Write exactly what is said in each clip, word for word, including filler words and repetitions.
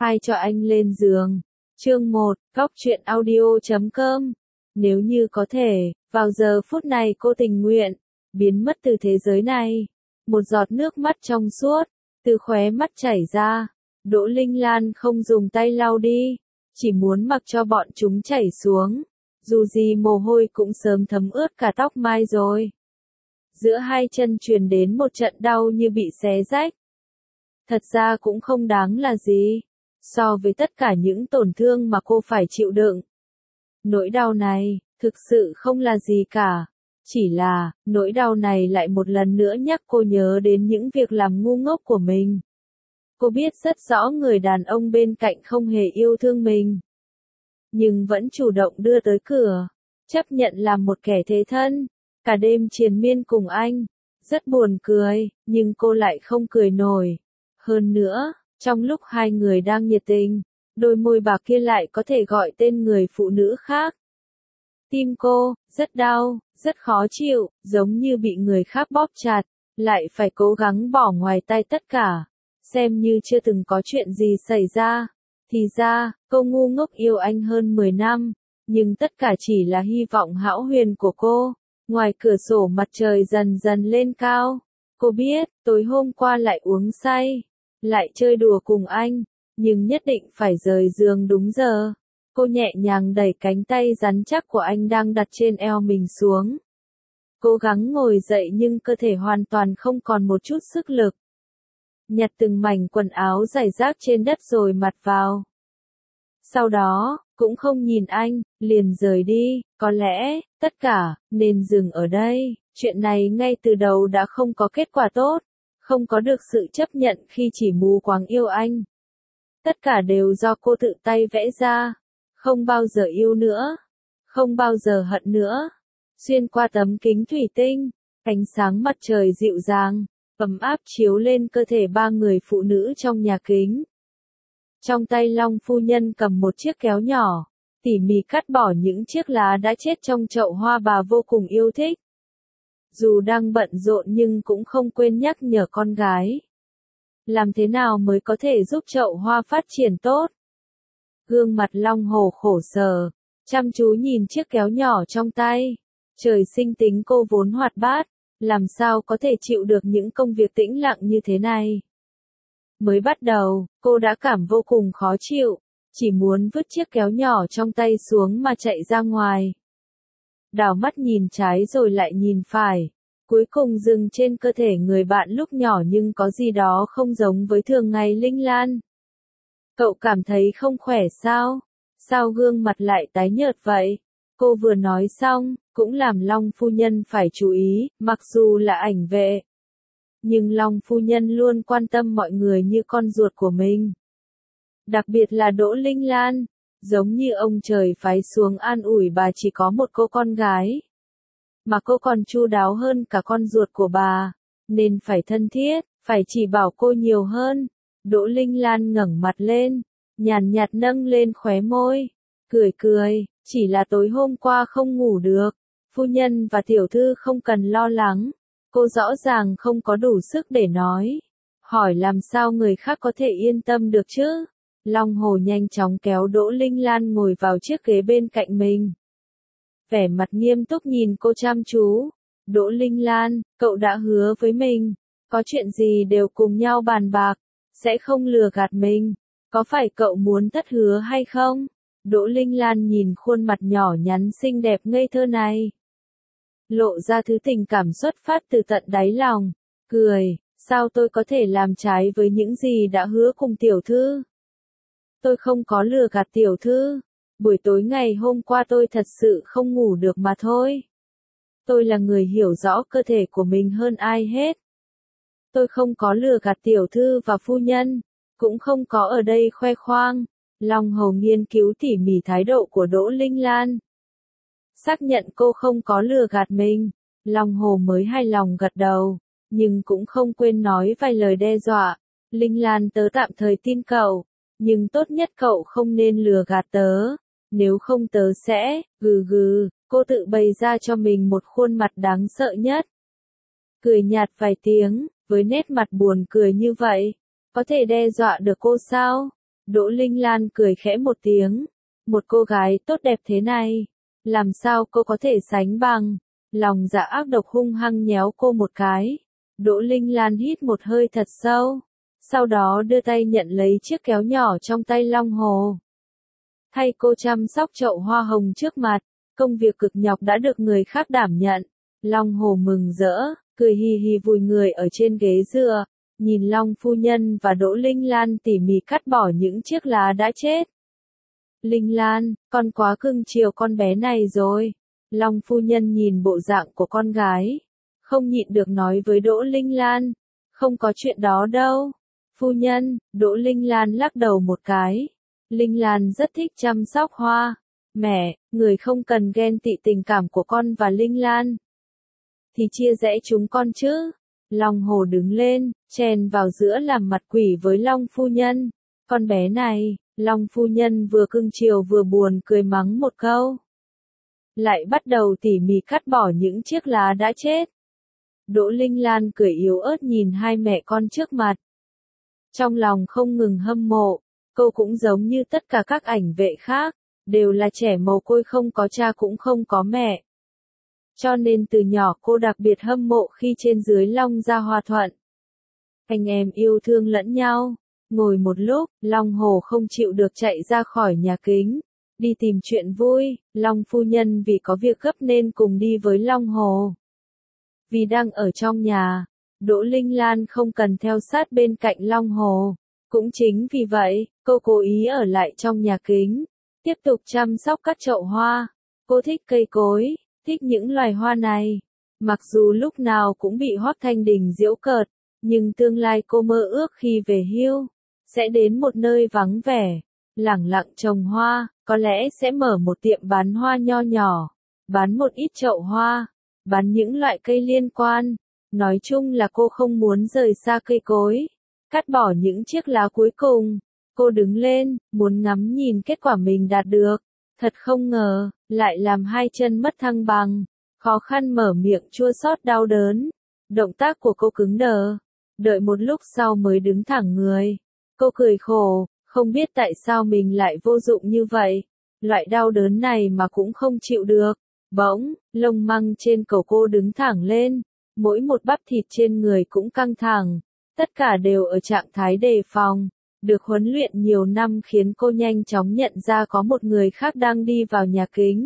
Ai cho anh lên giường? Chương một, góc truyện audio chấm com. Nếu như có thể, vào giờ phút này cô tình nguyện, biến mất từ thế giới này. Một giọt nước mắt trong suốt, từ khóe mắt chảy ra. Đỗ Linh Lan không dùng tay lau đi, chỉ muốn mặc cho bọn chúng chảy xuống. Dù gì mồ hôi cũng sớm thấm ướt cả tóc mai rồi. Giữa hai chân truyền đến một trận đau như bị xé rách. Thật ra cũng không đáng là gì, so với tất cả những tổn thương mà cô phải chịu đựng. Nỗi đau này, thực sự không là gì cả. Chỉ là, nỗi đau này lại một lần nữa nhắc cô nhớ đến những việc làm ngu ngốc của mình. Cô biết rất rõ người đàn ông bên cạnh không hề yêu thương mình. Nhưng vẫn chủ động đưa tới cửa, chấp nhận làm một kẻ thế thân, cả đêm triền miên cùng anh. Rất buồn cười, nhưng cô lại không cười nổi. Hơn nữa, trong lúc hai người đang nhiệt tình, đôi môi bạc kia lại có thể gọi tên người phụ nữ khác. Tim cô, rất đau, rất khó chịu, giống như bị người khác bóp chặt, lại phải cố gắng bỏ ngoài tai tất cả, xem như chưa từng có chuyện gì xảy ra. Thì ra, cô ngu ngốc yêu anh hơn mười năm, nhưng tất cả chỉ là hy vọng hão huyền của cô. Ngoài cửa sổ mặt trời dần dần lên cao. Cô biết, tối hôm qua lại uống say, lại chơi đùa cùng anh, nhưng nhất định phải rời giường đúng giờ. Cô nhẹ nhàng đẩy cánh tay rắn chắc của anh đang đặt trên eo mình xuống. Cố gắng ngồi dậy nhưng cơ thể hoàn toàn không còn một chút sức lực. Nhặt từng mảnh quần áo rải rác trên đất rồi mặc vào. Sau đó, cũng không nhìn anh, liền rời đi. Có lẽ, tất cả, nên dừng ở đây. Chuyện này ngay từ đầu đã không có kết quả tốt. Không có được sự chấp nhận khi chỉ mù quáng yêu anh. Tất cả đều do cô tự tay vẽ ra. Không bao giờ yêu nữa. Không bao giờ hận nữa. Xuyên qua tấm kính thủy tinh, ánh sáng mặt trời dịu dàng, ấm áp chiếu lên cơ thể ba người phụ nữ trong nhà kính. Trong tay Long phu nhân cầm một chiếc kéo nhỏ, tỉ mỉ cắt bỏ những chiếc lá đã chết trong chậu hoa bà vô cùng yêu thích. Dù đang bận rộn nhưng cũng không quên nhắc nhở con gái. Làm thế nào mới có thể giúp chậu hoa phát triển tốt? Gương mặt Long Hổ khổ sở, chăm chú nhìn chiếc kéo nhỏ trong tay. Trời sinh tính cô vốn hoạt bát, làm sao có thể chịu được những công việc tĩnh lặng như thế này. Mới bắt đầu, cô đã cảm vô cùng khó chịu, chỉ muốn vứt chiếc kéo nhỏ trong tay xuống mà chạy ra ngoài. Đảo mắt nhìn trái rồi lại nhìn phải, cuối cùng dừng trên cơ thể người bạn lúc nhỏ nhưng có gì đó không giống với thường ngày. Linh Lan, cậu cảm thấy không khỏe sao? Sao gương mặt lại tái nhợt vậy? Cô vừa nói xong, cũng làm Long phu nhân phải chú ý, mặc dù là ảnh vệ. Nhưng Long phu nhân luôn quan tâm mọi người như con ruột của mình. Đặc biệt là Đỗ Linh Lan, giống như ông trời phái xuống an ủi bà chỉ có một cô con gái. Mà cô còn chu đáo hơn cả con ruột của bà, nên phải thân thiết, phải chỉ bảo cô nhiều hơn. Đỗ Linh Lan ngẩng mặt lên, nhàn nhạt nâng lên khóe môi, cười cười, chỉ là tối hôm qua không ngủ được, phu nhân và tiểu thư không cần lo lắng. Cô rõ ràng không có đủ sức để nói. Hỏi làm sao người khác có thể yên tâm được chứ? Long Hồ nhanh chóng kéo Đỗ Linh Lan ngồi vào chiếc ghế bên cạnh mình. Vẻ mặt nghiêm túc nhìn cô chăm chú. Đỗ Linh Lan, cậu đã hứa với mình, có chuyện gì đều cùng nhau bàn bạc, sẽ không lừa gạt mình. Có phải cậu muốn thất hứa hay không? Đỗ Linh Lan nhìn khuôn mặt nhỏ nhắn xinh đẹp ngây thơ này, lộ ra thứ tình cảm xuất phát từ tận đáy lòng, cười, sao tôi có thể làm trái với những gì đã hứa cùng tiểu thư? Tôi không có lừa gạt tiểu thư, buổi tối ngày hôm qua tôi thật sự không ngủ được mà thôi. Tôi là người hiểu rõ cơ thể của mình hơn ai hết. Tôi không có lừa gạt tiểu thư và phu nhân, cũng không có ở đây khoe khoang. Long Hầu nghiên cứu tỉ mỉ thái độ của Đỗ Linh Lan. Xác nhận cô không có lừa gạt mình, Long Hồ mới hài lòng gật đầu, nhưng cũng không quên nói vài lời đe dọa. Linh Lan, tớ tạm thời tin cậu, nhưng tốt nhất cậu không nên lừa gạt tớ, nếu không tớ sẽ, gừ gừ, cô tự bày ra cho mình một khuôn mặt đáng sợ nhất. Cười nhạt vài tiếng, với nét mặt buồn cười như vậy, có thể đe dọa được cô sao? Đỗ Linh Lan cười khẽ một tiếng. Một cô gái tốt đẹp thế này, làm sao cô có thể sánh bằng? Lòng dạ ác độc hung hăng nhéo cô một cái. Đỗ Linh Lan hít một hơi thật sâu, sau đó đưa tay nhận lấy chiếc kéo nhỏ trong tay Long Hồ. Thay cô chăm sóc chậu hoa hồng trước mặt, công việc cực nhọc đã được người khác đảm nhận. Long Hồ mừng rỡ, cười hì hì vùi người ở trên ghế dựa, nhìn Long phu nhân và Đỗ Linh Lan tỉ mỉ cắt bỏ những chiếc lá đã chết. Linh Lan, con quá cưng chiều con bé này rồi. Long phu nhân nhìn bộ dạng của con gái, không nhịn được nói với Đỗ Linh Lan. Không có chuyện đó đâu. Phu nhân, Đỗ Linh Lan lắc đầu một cái. Linh Lan rất thích chăm sóc hoa. Mẹ, người không cần ghen tị tình cảm của con và Linh Lan. Thì chia rẽ chúng con chứ. Long Hồ đứng lên, chèn vào giữa làm mặt quỷ với Long phu nhân. Con bé này, Long phu nhân vừa cưng chiều vừa buồn cười mắng một câu. Lại bắt đầu tỉ mỉ cắt bỏ những chiếc lá đã chết. Đỗ Linh Lan cười yếu ớt nhìn hai mẹ con trước mặt. Trong lòng không ngừng hâm mộ, cô cũng giống như tất cả các ảnh vệ khác, đều là trẻ mồ côi không có cha cũng không có mẹ. Cho nên từ nhỏ cô đặc biệt hâm mộ khi trên dưới Long gia hòa thuận. Anh em yêu thương lẫn nhau. Ngồi một lúc, Long Hồ không chịu được chạy ra khỏi nhà kính, đi tìm chuyện vui. Long phu nhân vì có việc gấp nên cùng đi với Long Hồ. Vì đang ở trong nhà, Đỗ Linh Lan không cần theo sát bên cạnh Long Hồ. Cũng chính vì vậy, cô cố ý ở lại trong nhà kính, tiếp tục chăm sóc các chậu hoa. Cô thích cây cối, thích những loài hoa này. Mặc dù lúc nào cũng bị Hoắc Thanh Đình giễu cợt, nhưng tương lai cô mơ ước khi về hưu, sẽ đến một nơi vắng vẻ, lẳng lặng trồng hoa, có lẽ sẽ mở một tiệm bán hoa nho nhỏ, bán một ít chậu hoa, bán những loại cây liên quan. Nói chung là cô không muốn rời xa cây cối, cắt bỏ những chiếc lá cuối cùng. Cô đứng lên, muốn ngắm nhìn kết quả mình đạt được. Thật không ngờ, lại làm hai chân mất thăng bằng, khó khăn mở miệng chua xót đau đớn. Động tác của cô cứng đờ, đợi một lúc sau mới đứng thẳng người. Cô cười khổ, không biết tại sao mình lại vô dụng như vậy. Loại đau đớn này mà cũng không chịu được. Bỗng, lông măng trên cổ cô đứng thẳng lên, mỗi một bắp thịt trên người cũng căng thẳng. Tất cả đều ở trạng thái đề phòng. Được huấn luyện nhiều năm khiến cô nhanh chóng nhận ra có một người khác đang đi vào nhà kính.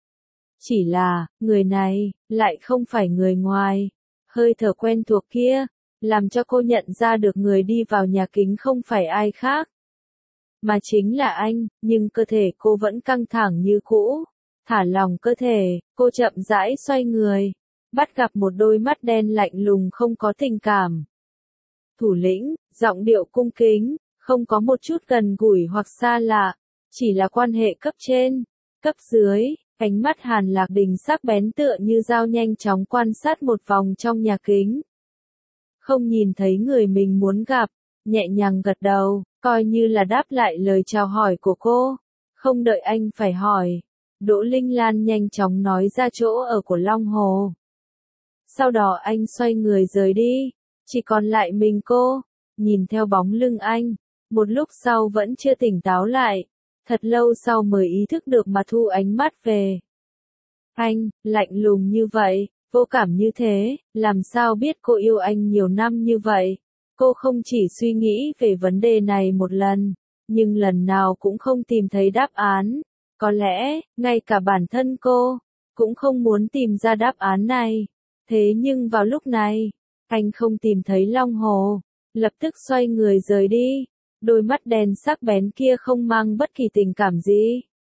Chỉ là, người này, lại không phải người ngoài. Hơi thở quen thuộc kia, làm cho cô nhận ra được người đi vào nhà kính không phải ai khác, mà chính là anh. Nhưng cơ thể cô vẫn căng thẳng như cũ. Thả lỏng cơ thể, cô chậm rãi xoay người, bắt gặp một đôi mắt đen lạnh lùng không có tình cảm. Thủ lĩnh, giọng điệu cung kính, không có một chút gần gũi hoặc xa lạ, chỉ là quan hệ cấp trên, cấp dưới. Ánh mắt Hàn Lạc Đình sắc bén tựa như dao nhanh chóng quan sát một vòng trong nhà kính. Không nhìn thấy người mình muốn gặp, nhẹ nhàng gật đầu, coi như là đáp lại lời chào hỏi của cô. Không đợi anh phải hỏi, Đỗ Linh Lan nhanh chóng nói ra chỗ ở của Long Hồ. Sau đó anh xoay người rời đi, chỉ còn lại mình cô, nhìn theo bóng lưng anh, một lúc sau vẫn chưa tỉnh táo lại, thật lâu sau mới ý thức được mà thu ánh mắt về. Anh, lạnh lùng như vậy, vô cảm như thế, làm sao biết cô yêu anh nhiều năm như vậy? Cô không chỉ suy nghĩ về vấn đề này một lần, nhưng lần nào cũng không tìm thấy đáp án. Có lẽ, ngay cả bản thân cô, cũng không muốn tìm ra đáp án này. Thế nhưng vào lúc này, anh không tìm thấy Long Hồ, lập tức xoay người rời đi. Đôi mắt đen sắc bén kia không mang bất kỳ tình cảm gì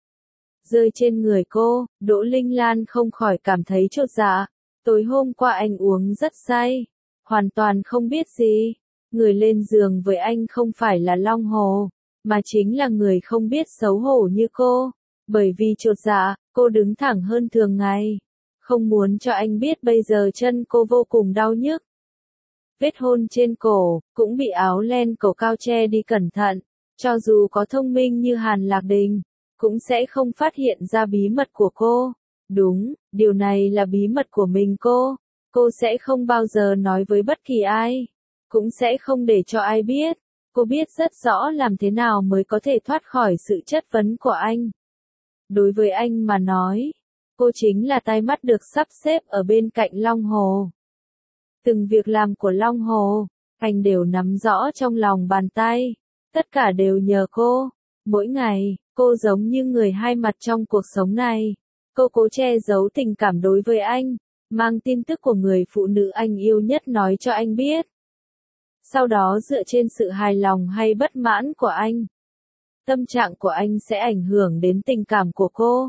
rơi trên người cô. Đỗ Linh Lan không khỏi cảm thấy chột dạ. Tối hôm qua anh uống rất say, hoàn toàn không biết gì. Người lên giường với anh không phải là Long Hồ, mà chính là người không biết xấu hổ như cô. Bởi vì chột dạ, cô đứng thẳng hơn thường ngày, không muốn cho anh biết bây giờ chân cô vô cùng đau nhức. Vết hôn trên cổ, cũng bị áo len cổ cao che đi cẩn thận. Cho dù có thông minh như Hàn Lạc Đình, cũng sẽ không phát hiện ra bí mật của cô. Đúng, điều này là bí mật của mình cô. Cô sẽ không bao giờ nói với bất kỳ ai, cũng sẽ không để cho ai biết. Cô biết rất rõ làm thế nào mới có thể thoát khỏi sự chất vấn của anh. Đối với anh mà nói, cô chính là tai mắt được sắp xếp ở bên cạnh Long Hồ. Từng việc làm của Long Hồ, anh đều nắm rõ trong lòng bàn tay. Tất cả đều nhờ cô. Mỗi ngày, cô giống như người hai mặt trong cuộc sống này. Cô cố che giấu tình cảm đối với anh, mang tin tức của người phụ nữ anh yêu nhất nói cho anh biết. Sau đó dựa trên sự hài lòng hay bất mãn của anh, tâm trạng của anh sẽ ảnh hưởng đến tình cảm của cô.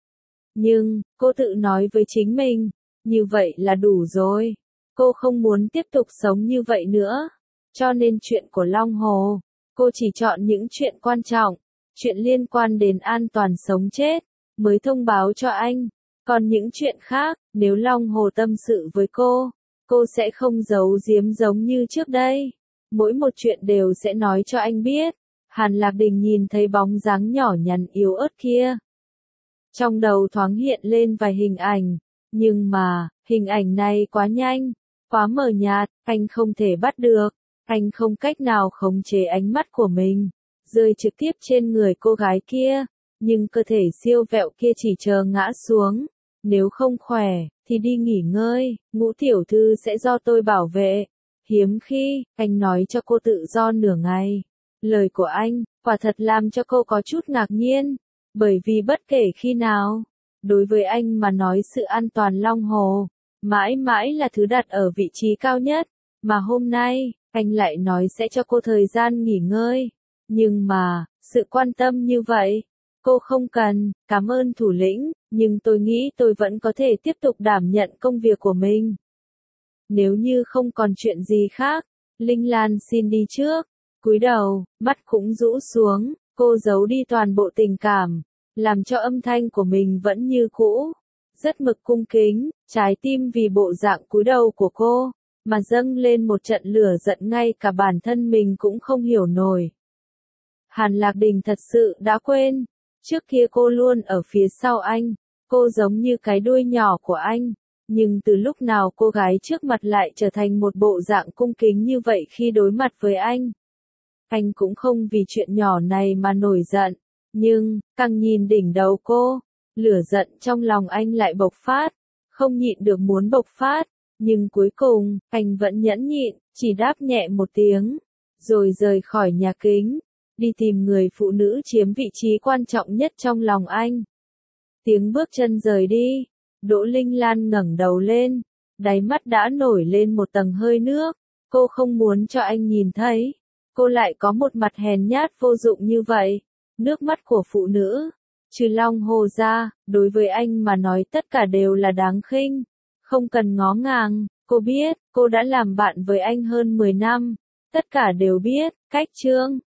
Nhưng, cô tự nói với chính mình, như vậy là đủ rồi. Cô không muốn tiếp tục sống như vậy nữa. Cho nên chuyện của Long Hồ, cô chỉ chọn những chuyện quan trọng, chuyện liên quan đến an toàn sống chết, mới thông báo cho anh. Còn những chuyện khác, nếu Long Hồ tâm sự với cô, cô sẽ không giấu giếm giống như trước đây. Mỗi một chuyện đều sẽ nói cho anh biết. Hàn Lạc Đình nhìn thấy bóng dáng nhỏ nhắn yếu ớt kia. Trong đầu thoáng hiện lên vài hình ảnh, nhưng mà, hình ảnh này quá nhanh, quá mờ nhạt, anh không thể bắt được. Anh không cách nào khống chế ánh mắt của mình, rơi trực tiếp trên người cô gái kia, nhưng cơ thể siêu vẹo kia chỉ chờ ngã xuống. Nếu không khỏe, thì đi nghỉ ngơi, Ngũ tiểu thư sẽ do tôi bảo vệ. Hiếm khi, anh nói cho cô tự do nửa ngày. Lời của anh, quả thật làm cho cô có chút ngạc nhiên, bởi vì bất kể khi nào, đối với anh mà nói sự an toàn Long Hồ, mãi mãi là thứ đặt ở vị trí cao nhất, mà hôm nay, anh lại nói sẽ cho cô thời gian nghỉ ngơi. Nhưng mà, sự quan tâm như vậy, cô không cần, cảm ơn thủ lĩnh, nhưng tôi nghĩ tôi vẫn có thể tiếp tục đảm nhận công việc của mình. Nếu như không còn chuyện gì khác, Linh Lan xin đi trước. Cúi đầu, mắt cũng rũ xuống, cô giấu đi toàn bộ tình cảm, làm cho âm thanh của mình vẫn như cũ. Rất mực cung kính, trái tim vì bộ dạng cúi đầu của cô, mà dâng lên một trận lửa giận ngay cả bản thân mình cũng không hiểu nổi. Hàn Lạc Đình thật sự đã quên, trước kia cô luôn ở phía sau anh, cô giống như cái đuôi nhỏ của anh, nhưng từ lúc nào cô gái trước mặt lại trở thành một bộ dạng cung kính như vậy khi đối mặt với anh. Anh cũng không vì chuyện nhỏ này mà nổi giận, nhưng, càng nhìn đỉnh đầu cô, lửa giận trong lòng anh lại bộc phát, không nhịn được muốn bộc phát, nhưng cuối cùng, anh vẫn nhẫn nhịn, chỉ đáp nhẹ một tiếng, rồi rời khỏi nhà kính, đi tìm người phụ nữ chiếm vị trí quan trọng nhất trong lòng anh. Tiếng bước chân rời đi, Đỗ Linh Lan ngẩng đầu lên, đáy mắt đã nổi lên một tầng hơi nước, cô không muốn cho anh nhìn thấy. Cô lại có một mặt hèn nhát vô dụng như vậy. Nước mắt của phụ nữ, trừ Long Hồ ra, đối với anh mà nói tất cả đều là đáng khinh. Không cần ngó ngàng, cô biết, cô đã làm bạn với anh hơn mười năm. Tất cả đều biết, cách chương.